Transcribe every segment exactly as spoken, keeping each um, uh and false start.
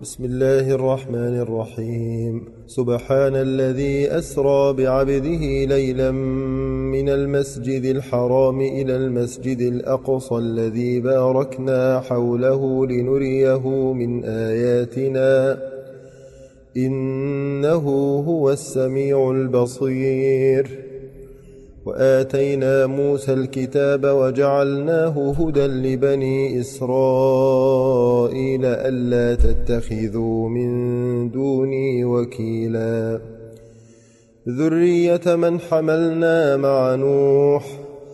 بسم الله الرحمن الرحيم. سبحان الذي أسرى بعبده ليلا من المسجد الحرام إلى المسجد الأقصى الذي باركنا حوله لنريه من آياتنا إنه هو السميع البصير. وآتينا موسى الكتاب وجعلناه هدى لبني إسرائيل ألا تتخذوا من دوني وكيلا ذرية من حملنا مع نوح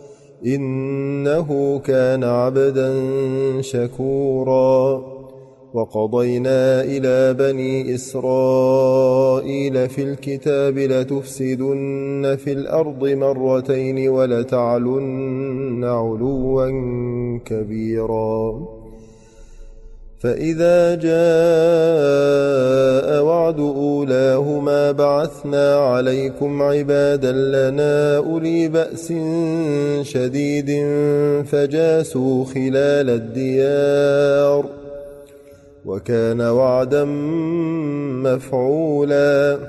إنه كان عبدا شكورا. وقضينا إلى بني إسرائيل في الكتاب لتفسدن في الأرض مرتين ولتعلن علوا كبيرا. فإذا جاء وعد أولاهما بعثنا عليكم عبادا لنا أولي بأس شديد فجاسوا خلال الديار وكان وعدا مفعولا.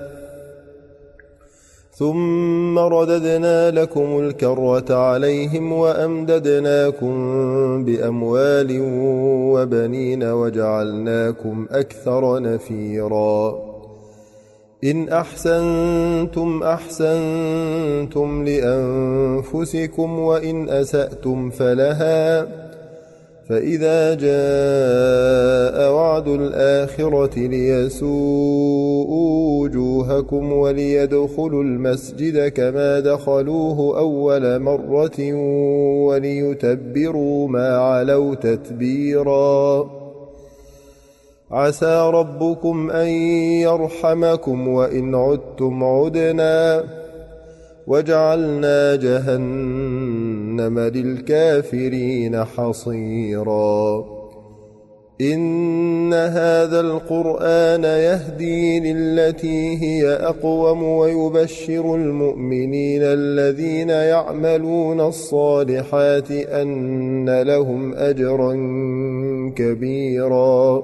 ثم رددنا لكم الكرة عليهم وأمددناكم بأموال وبنين وجعلناكم أكثر نفيرا. إن أحسنتم أحسنتم لأنفسكم وإن أسأتم فلها. فإذا جاء وعد الآخرة ليسوءوا وجوهكم وليدخلوا المسجد كما دخلوه أول مرة وليتبروا ما علوا تتبيرا. عسى ربكم أن يرحمكم وإن عدتم عدنا وجعلنا جهنم للكافرين حصيرا. إن هذا القرآن يهدي للتي هي أقوم ويبشر المؤمنين الذين يعملون الصالحات أن لهم أجرا كبيرا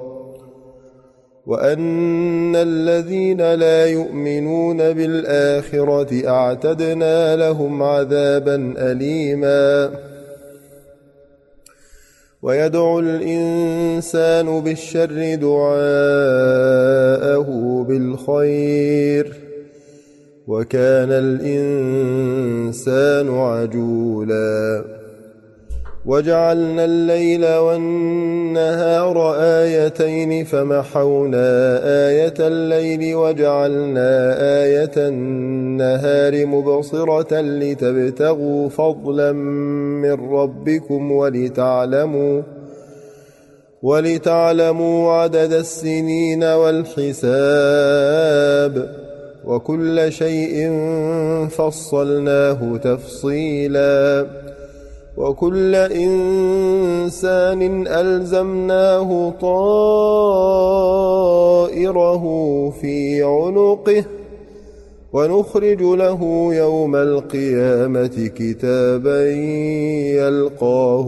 وأن الذين لا يؤمنون بالآخرة أعتدنا لهم عذابا أليما. ويدعو الإنسان بالشر دعاءه بالخير وكان الإنسان عجولا. وجعلنا الليل والنهار آيتين فمحونا آية الليل وجعلنا آية النهار مبصرة لتبتغوا فضلا من ربكم ولتعلموا ولتعلموا عدد السنين والحساب وكل شيء فصلناه تفصيلا. وكل إنسان ألزمناه طائره في عنقه ونخرج له يوم القيامة كتابا يلقاه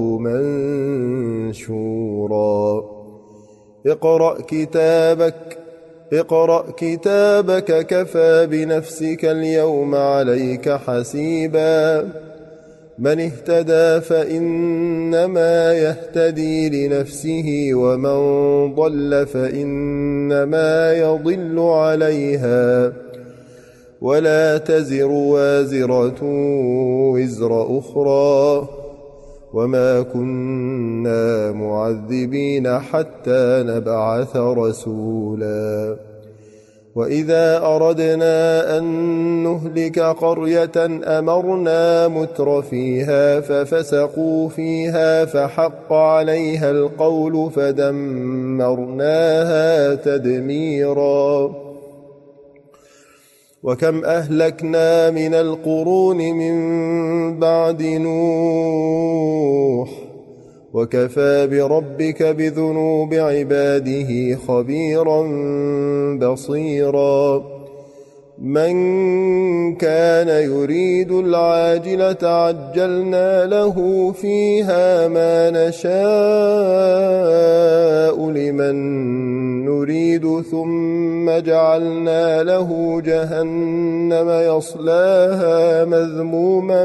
منشورا. اقرأ كتابك اقرأ كتابك كفى بنفسك اليوم عليك حسيبا. من اهتدى فإنما يهتدي لنفسه ومن ضل فإنما يضل عليها ولا تزر وازرة وزر أخرى وما كنا معذبين حتى نبعث رسولا. وإذا أردنا أن نهلك قرية أمرنا متر فيها ففسقوا فيها فحق عليها القول فدمرناها تدميرا. وكم أهلكنا من القرون من بعد نوح وكفى بربك بذنوب عباده خبيرا بصيرا. من كان يريد العاجلة عجلنا له فيها ما نشاء لمن نريد ثم جعلنا له جهنم يصلاها مذموما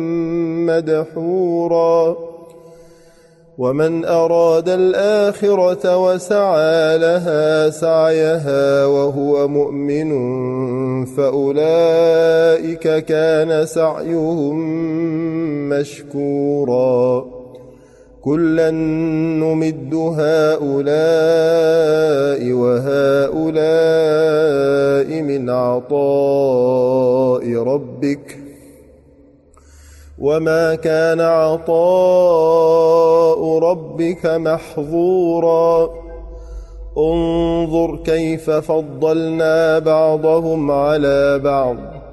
مدحورا ومن أراد الآخرة وسعى لها سعيها وهو مؤمن فأولئك كان سعيهم مشكورا كلا نمد هؤلاء وهؤلاء من عطاء ربك وما كان عطاء ربك محظورا انظر كيف فضلنا بعضهم على بعض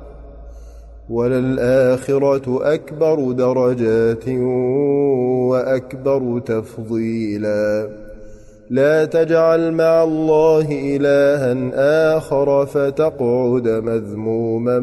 وللآخرة أكبر درجات وأكبر تفضيلا لا تجعل مع الله إلها آخر فتقعد مذموما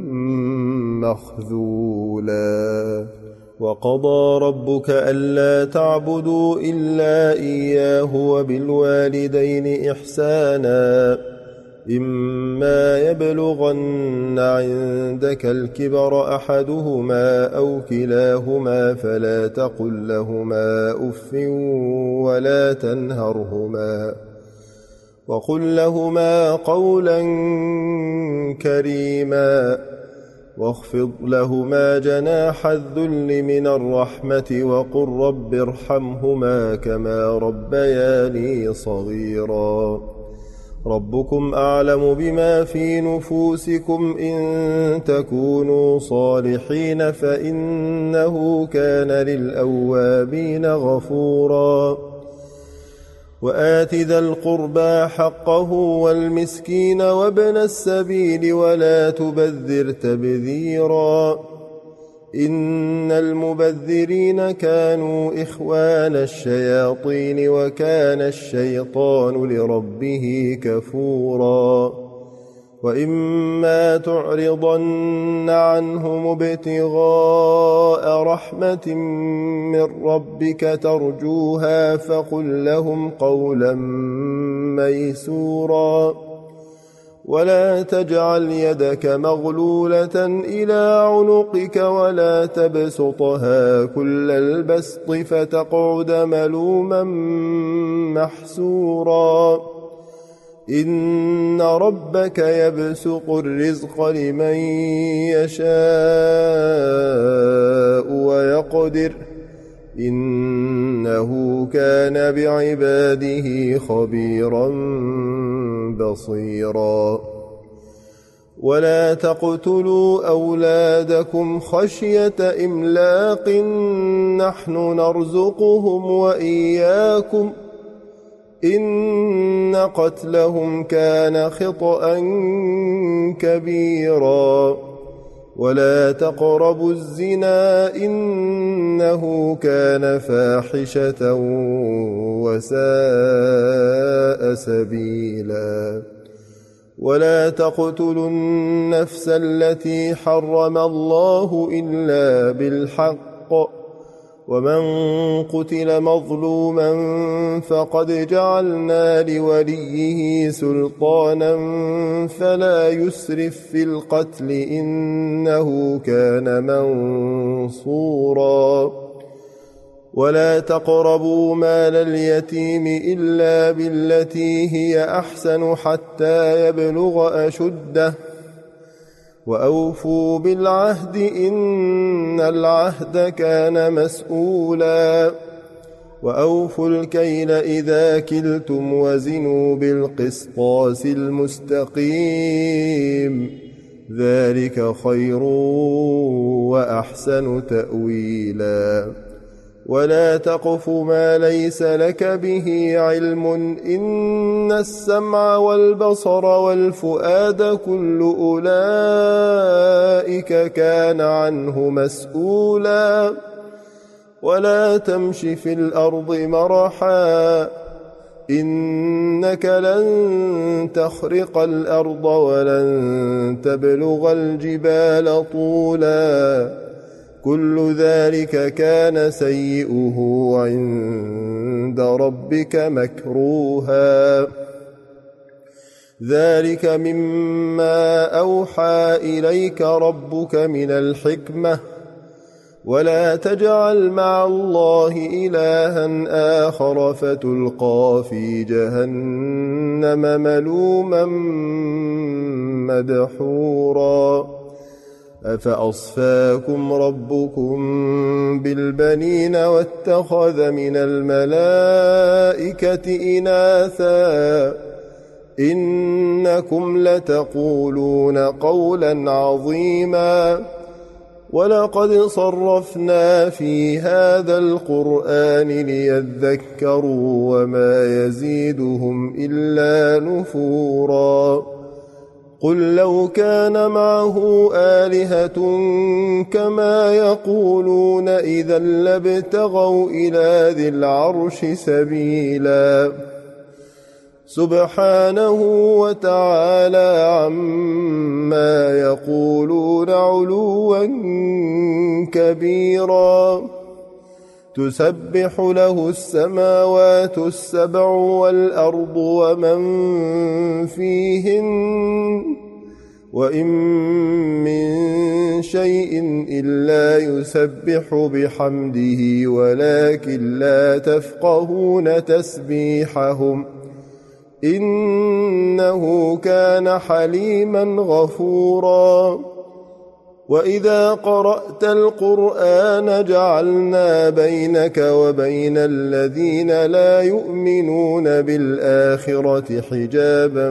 مخذولا وقضى ربك ألا تعبدوا إلا إياه وبالوالدين إحسانا إما يبلغن عندك الكبر أحدهما أو كلاهما فلا تقل لهما أف ولا تنهرهما وقل لهما قولا كريما واخفض لهما جناح الذل من الرحمة وقل رب ارحمهما كما ربياني صغيرا ربكم أعلم بما في نفوسكم إن تكونوا صالحين فإنه كان للأوابين غفورا وآت ذا القربى حقه والمسكين وابن السبيل ولا تبذر تبذيرا إن المبذرين كانوا إخوان الشياطين وكان الشيطان لربه كفورا وإما تعرضن عنهم ابتغاء رحمة من ربك ترجوها فقل لهم قولا ميسورا ولا تجعل يدك مغلولة إلى عنقك ولا تبسطها كل البسط فتقعد ملوما محسورا إن ربك يبسط الرزق لمن يشاء ويقدر إنه كان بعباده خبيرا بصيرا ولا تقتلوا أولادكم خشية إملاق نحن نرزقهم وإياكم إن قتلهم كان خطأ كبيرا ولا تقربوا الزنا إنه كان فاحشة وساء سبيلا ولا تقتلوا النفس التي حرم الله إلا بالحق ومن قتل مظلوما فقد جعلنا لوليه سلطانا فلا يسرف في القتل إنه كان منصورا ولا تقربوا مال اليتيم إلا بالتي هي أحسن حتى يبلغ أشده وأوفوا بالعهد إن العهد كان مسؤولا وأوفوا الكيل إذا كلتم وزنوا بالقسطاس المستقيم ذلك خير وأحسن تأويلا ولا تقف ما ليس لك به علم إن السمع والبصر والفؤاد كل أولئك كان عنه مسؤولا ولا تمش في الأرض مرحا إنك لن تخرق الأرض ولن تبلغ الجبال طولا كل ذلك كان سيئه عند ربك مكروها ذلك مما أوحى إليك ربك من الحكمة ولا تجعل مع الله إلها آخر فتلقى في جهنم ملوما مدحورا أفأصفاكم ربكم بالبنين واتخذ من الملائكة إناثا إنكم لتقولون قولا عظيما ولقد صرفنا في هذا القرآن ليذكروا وما يزيدهم إلا نفورا قل لو كان معه آلهة كما يقولون إذا لابتغوا إلى ذي العرش سبيلا سبحانه وتعالى عما يقولون علوا كبيرا تسبح له السماوات السبع والأرض ومن فيهن وإن من شيء إلا يسبح بحمده ولكن لا تفقهون تسبيحهم إنه كان حليما غفورا وإذا قرأت القرآن جعلنا بينك وبين الذين لا يؤمنون بالآخرة حجابا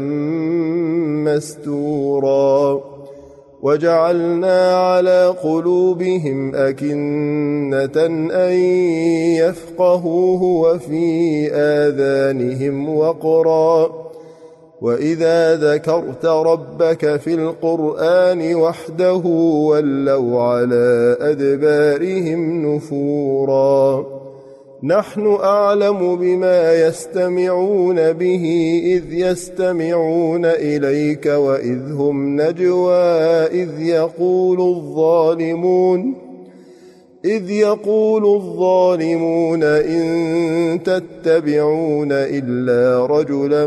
مستورا وجعلنا على قلوبهم أكنة أن يفقهوه وفي آذانهم وقرا وإذا ذكرت ربك في القرآن وحده ولوا على أدبارهم نفورا نحن أعلم بما يستمعون به إذ يستمعون إليك وإذ هم نجوى إذ يقول الظالمون إذ يقول الظالمون إن تتبعون إلا رجلا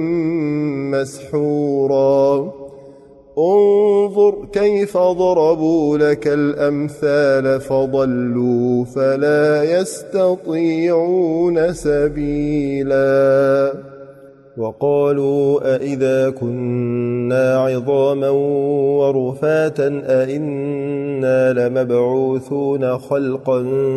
مسحورا انظر كيف ضربوا لك الأمثال فضلوا فلا يستطيعون سبيلا وقالوا أئذا كنا عظاما ورفاتا أئنا لمبعوثون خلقا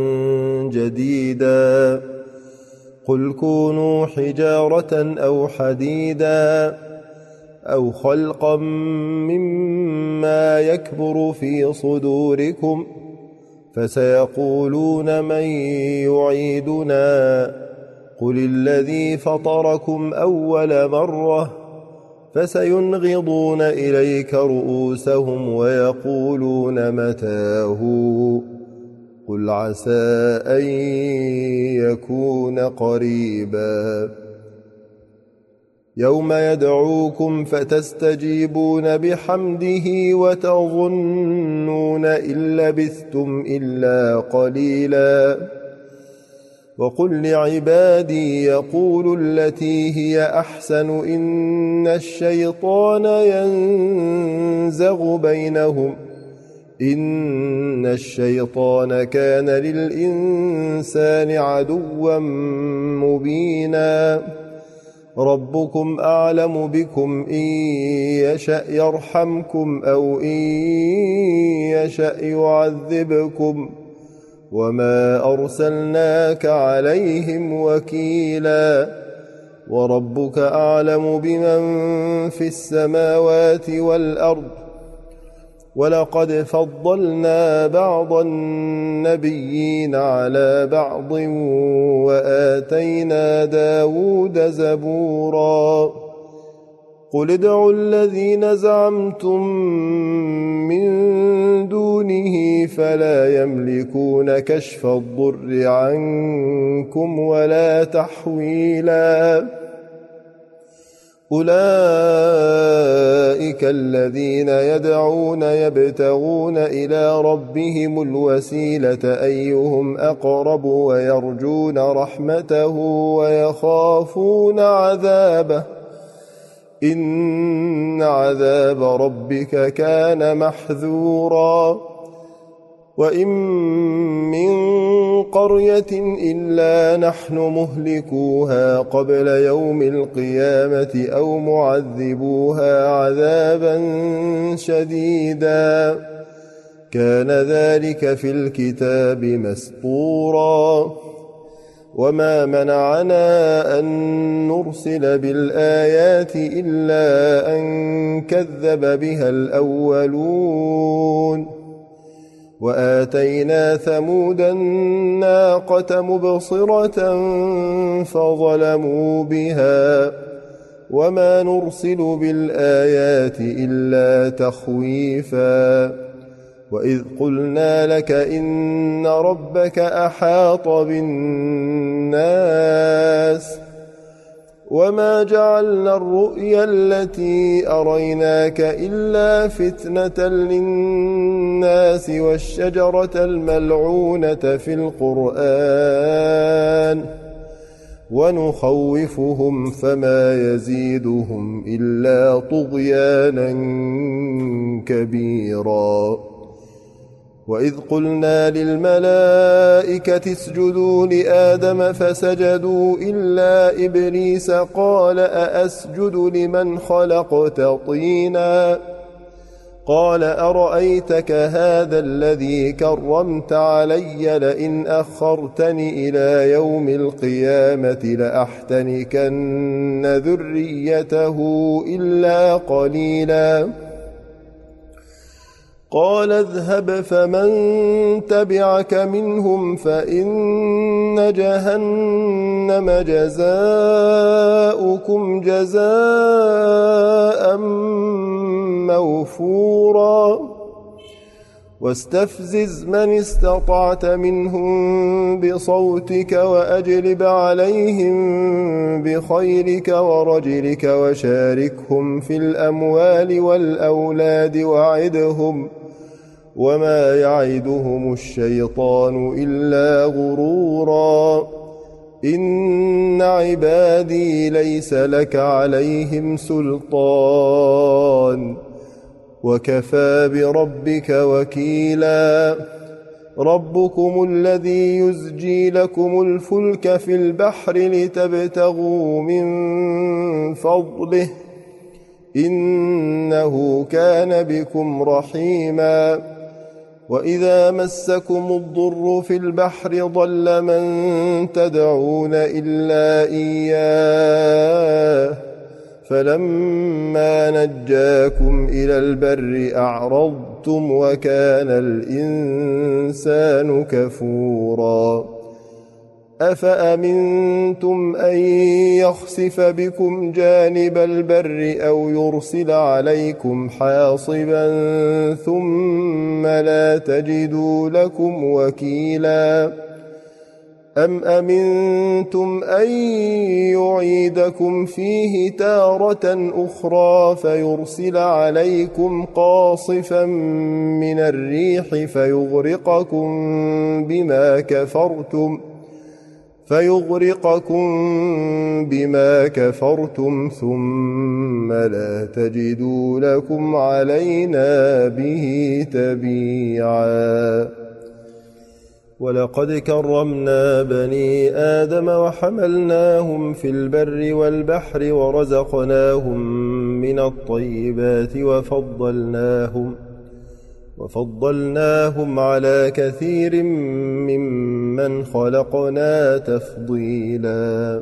جديدا قل كونوا حجارة أو حديدا أو خلقا مما يكبر في صدوركم فسيقولون من يعيدنا قل الذي فطركم أول مرة فسينغضون إليك رؤوسهم ويقولون متاه قل عسى أن يكون قريبا يوم يدعوكم فتستجيبون بحمده وتظنون إن لبثتم إلا قليلا وقل لعبادي يقولوا التي هي أحسن إن الشيطان ينزغ بينهم إن الشيطان كان للإنسان عدوا مبينا ربكم أعلم بكم إن يشأ يرحمكم أو إن يشأ يعذبكم وما أرسلناك عليهم وكيلا وربك أعلم بمن في السماوات والأرض ولقد فضلنا بعض النبيين على بعض وآتينا داود زبورا قل ادعوا الذين زعمتم من دونه فلا يملكون كشف الضر عنكم ولا تحويلا أولئك الذين يدعون يبتغون إلى ربهم الوسيلة أيهم أقرب ويرجون رحمته ويخافون عذابه إن عذاب ربك كان محذورا وإن من قرية إلا نحن مهلكوها قبل يوم القيامة أو معذبوها عذابا شديدا كان ذلك في الكتاب مسطورا وما منعنا أن نرسل بالآيات إلا أن كذب بها الأولون وآتينا ثمود الناقة مبصرة فظلموا بها وما نرسل بالآيات إلا تخويفا وإذ قلنا لك إن ربك أحاط بالناس وما جعلنا الرؤيا التي أريناك إلا فتنة للناس والشجرة الملعونة في القرآن ونخوفهم فما يزيدهم إلا طغيانا كبيرا وإذ قلنا للملائكة اسجدوا لآدم فسجدوا إلا إبليس قال أأسجد لمن خلقت طينا قال أرأيتك هذا الذي كرمت علي لئن أخرتني إلى يوم القيامة لأحتنكن ذريته إلا قليلا قال اذهب فمن تبعك منهم فإن جهنم جزاؤكم جزاء موفورا واستفزز من استطعت منهم بصوتك وأجلب عليهم بخيلك ورجلك وشاركهم في الأموال والأولاد وعدهم وما يعدهم الشيطان إلا غرورا إن عبادي ليس لك عليهم سلطان وكفى بربك وكيلا ربكم الذي يزجي لكم الفلك في البحر لتبتغوا من فضله إنه كان بكم رحيما وإذا مسكم الضر في البحر ضل من تدعون إلا إياه فلما نجاكم إلى البر أعرضتم وكان الإنسان كفورا أفأمنتم أن يخسف بكم جانب البر أو يرسل عليكم حاصبا ثم لا تجدوا لكم وكيلا أم أمنتم أن يعيدكم فيه تارة أخرى فيرسل عليكم قاصفا من الريح فيغرقكم بما كفرتم فيغرقكم بما كفرتم ثم لا تجدوا لكم علينا به تبيعا ولقد كرمنا بني آدم وحملناهم في البر والبحر ورزقناهم من الطيبات وفضلناهم وفضلناهم على كثير ممن خلقنا تفضيلا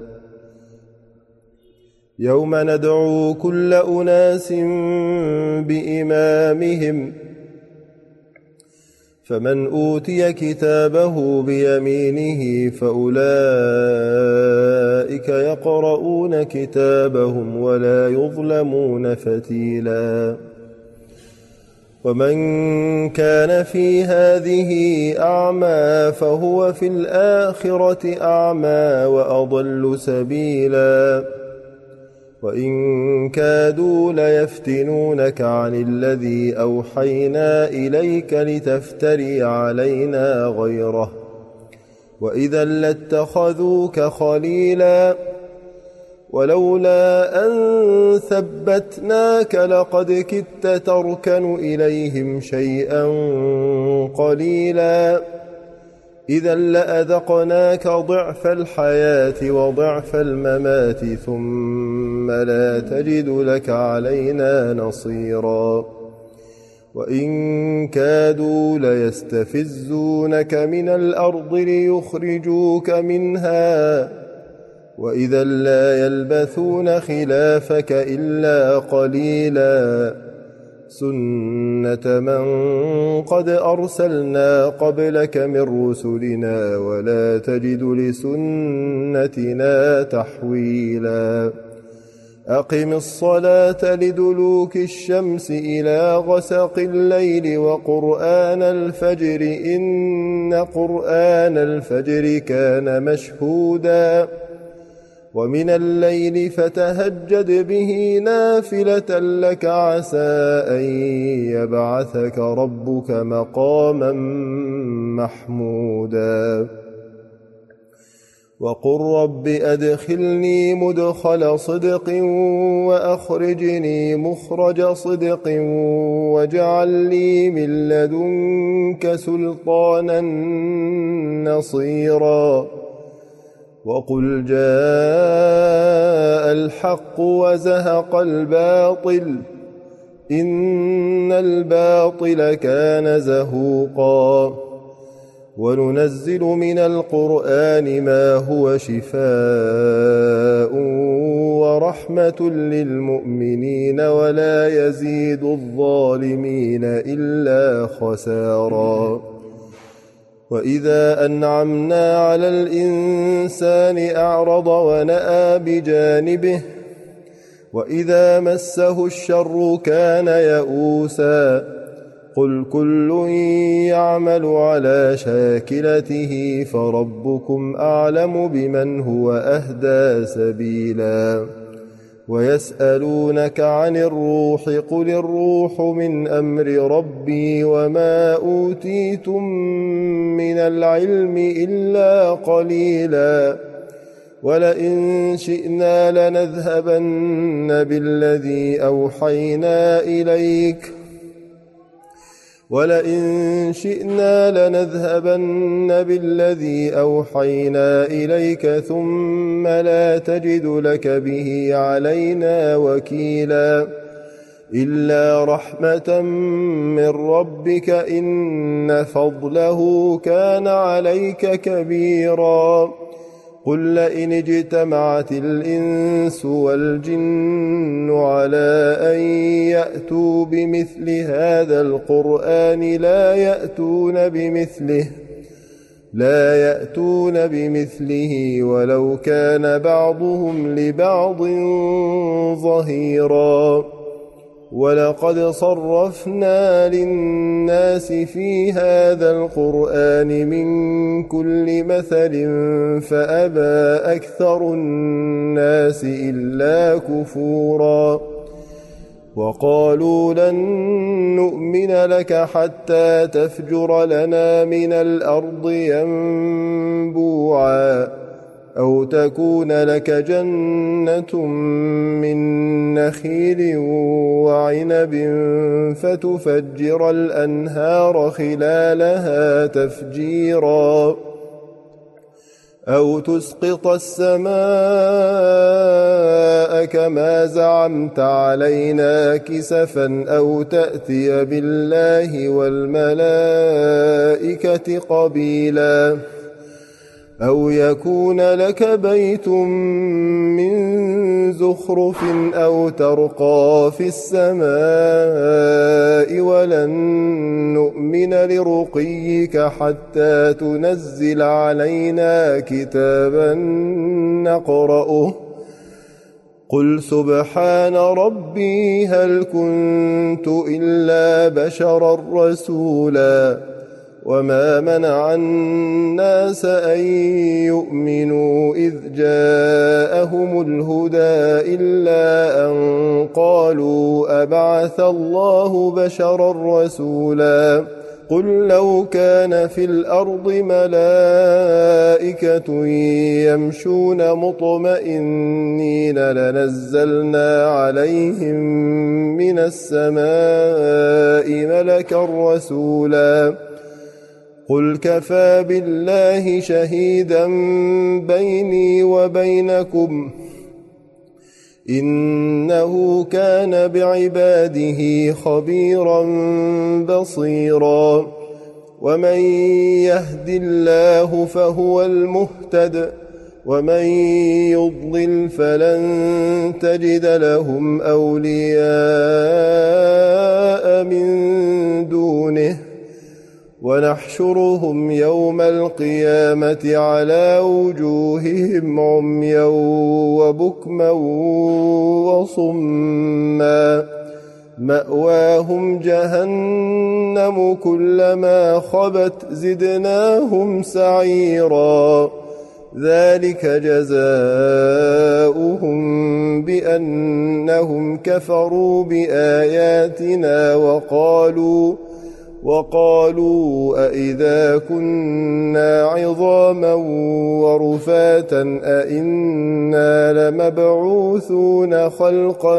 يوم ندعو كل أناس بإمامهم فمن أوتي كتابه بيمينه فأولئك يقرؤون كتابهم ولا يظلمون فتيلا ومن كان في هذه أعمى فهو في الآخرة أعمى وأضل سبيلا وإن كادوا ليفتنونك عن الذي أوحينا إليك لتفتري علينا غيره وإذا لاتخذوك خليلا ولولا أن ثبتناك لقد كدت تركن إليهم شيئا قليلا إذا لأذقناك ضعف الحياة وضعف الممات ثم لا تجد لك علينا نصيرا وإن كادوا ليستفزونك من الأرض ليخرجوك منها وإذا لا يلبثون خلافك إلا قليلا سنة من قد أرسلنا قبلك من رسلنا ولا تجد لسنتنا تحويلا أقم الصلاة لدلوك الشمس إلى غسق الليل وقرآن الفجر إن قرآن الفجر كان مشهودا ومن الليل فتهجد به نافلة لك عسى أن يبعثك ربك مقاما محمودا وقل رب أدخلني مدخل صدق وأخرجني مخرج صدق واجعل لي من لدنك سلطانا نصيرا وقل جاء الحق وزهق الباطل إن الباطل كان زهوقا وننزل من القرآن ما هو شفاء ورحمة للمؤمنين ولا يزيد الظالمين إلا خسارا وإذا أنعمنا على الإنسان أعرض ونأى بجانبه وإذا مسه الشر كان يئوسا قل كل يعمل على شاكلته فربكم أعلم بمن هو أهدى سبيلا ويسألونك عن الروح قل الروح من أمر ربي وما أوتيتم من العلم إلا قليلا ولئن شئنا لنذهبن بالذي أوحينا إليك ولئن شئنا لنذهبن بالذي أوحينا إليك ثم لا تجد لك به علينا وكيلا إلا رحمة من ربك إن فضله كان عليك كبيرا قل لئن اجتمعت الإنس والجن على أن يأتوا بمثل هذا القرآن لا يأتون بمثله لا يأتون بمثله ولو كان بعضهم لبعض ظهيرا ولقد صرفنا للناس في هذا القرآن من كل مثل فأبى أكثر الناس إلا كفورا وقالوا لن نؤمن لك حتى تفجر لنا من الأرض ينبوعا أو تكون لك جنة من نخيل وعنب فتفجر الأنهار خلالها تفجيرا أو تسقط السماء كما زعمت علينا كسفا أو تأتي بالله والملائكة قبيلا أو يكون لك بيت من زخرف أو ترقى في السماء ولن نؤمن لرقيك حتى تنزل علينا كتابا نقرأه قل سبحان ربي هل كنت إلا بشرا رسولا وما منع الناس أن يؤمنوا إذ جاءهم الهدى إلا أن قالوا أبعث الله بشرا رسولا قل لو كان في الأرض ملائكة يمشون مطمئنين لنزلنا عليهم من السماء ملكا رسولا قل كفى بالله شهيدا بيني وبينكم إنه كان بعباده خبيرا بصيرا ومن يهد الله فهو المهتد ومن يضلل فلن تجد لهم أولياء من دونه ونحشرهم يوم القيامة على وجوههم عميا وبكما وصما مأواهم جهنم كلما خبت زدناهم سعيرا ذلك جزاؤهم بأنهم كفروا بآياتنا وقالوا وقالوا أئذا كنا عظاما ورفاتا أئنا لمبعوثون خلقا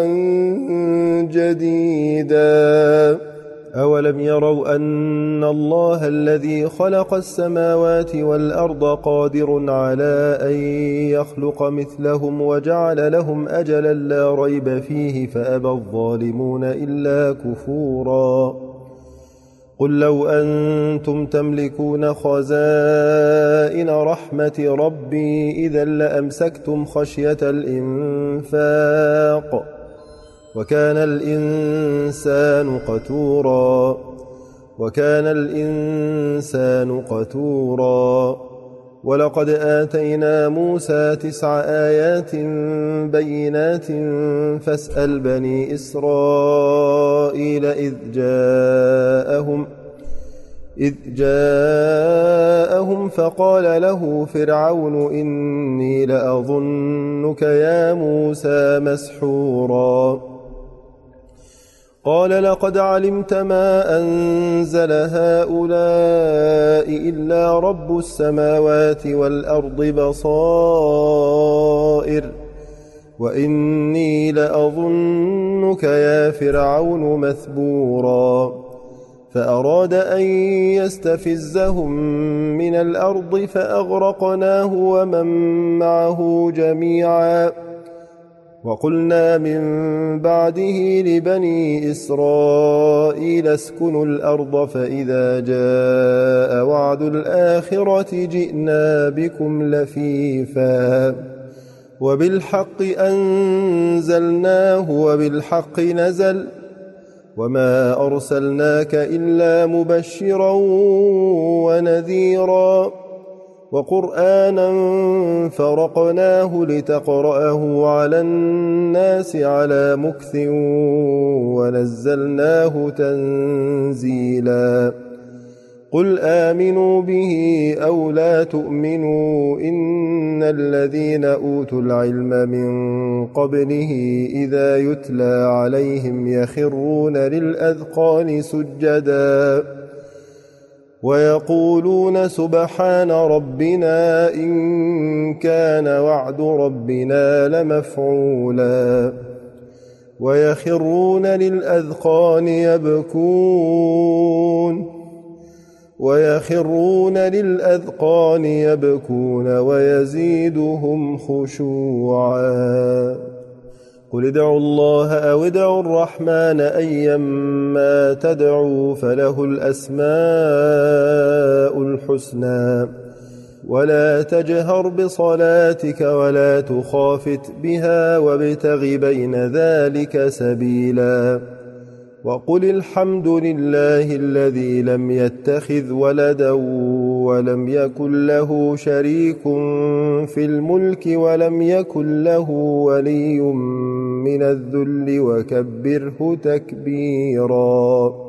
جديدا أولم يروا أن الله الذي خلق السماوات والأرض قادر على أن يخلق مثلهم وجعل لهم أجلا لا ريب فيه فأبى الظالمون إلا كفورا قل لو أنتم تملكون خزائن رحمة ربي إذا لأمسكتم خشية الإنفاق وكان الإنسان قتورا وكان الإنسان قتورا ولقد آتينا موسى تسع آيات بينات فاسأل بني إسرائيل إذ جاءهم إذ جاءهم فقال له فرعون إني لأظنك يا موسى مسحورا قال لقد علمت ما أنزل هؤلاء إلا رب السماوات والأرض بصائر وإني لأظنك يا فرعون مثبورا فأراد أن يستفزهم من الأرض فأغرقناه ومن معه جميعا وقلنا من بعده لبني إسرائيل اسكنوا الأرض فإذا جاء وعد الآخرة جئنا بكم لفيفا وبالحق أنزلناه وبالحق نزل وما أرسلناك إلا مبشرا ونذيرا وقرآنا فرقناه لتقرأه على الناس على مكث ونزلناه تنزيلا قل آمنوا به أو لا تؤمنوا إن الذين أوتوا العلم من قبله إذا يتلى عليهم يخرون للأذقان سجدا ويقولون سبحان ربنا إن كان وعد ربنا لمفعولا ويخرون للأذقان يبكون ويخرون للأذقان يبكون ويزيدهم خشوعا قل ادعوا الله أو ادعوا الرحمن أيما تدعوا فله الأسماء الحسنى ولا تجهر بصلاتك ولا تخافت بها وابتغ بين ذلك سبيلا وقل الحمد لله الذي لم يتخذ ولدا ولم يكن له شريك في الملك ولم يكن له ولي من الذل وكبره تكبيرا.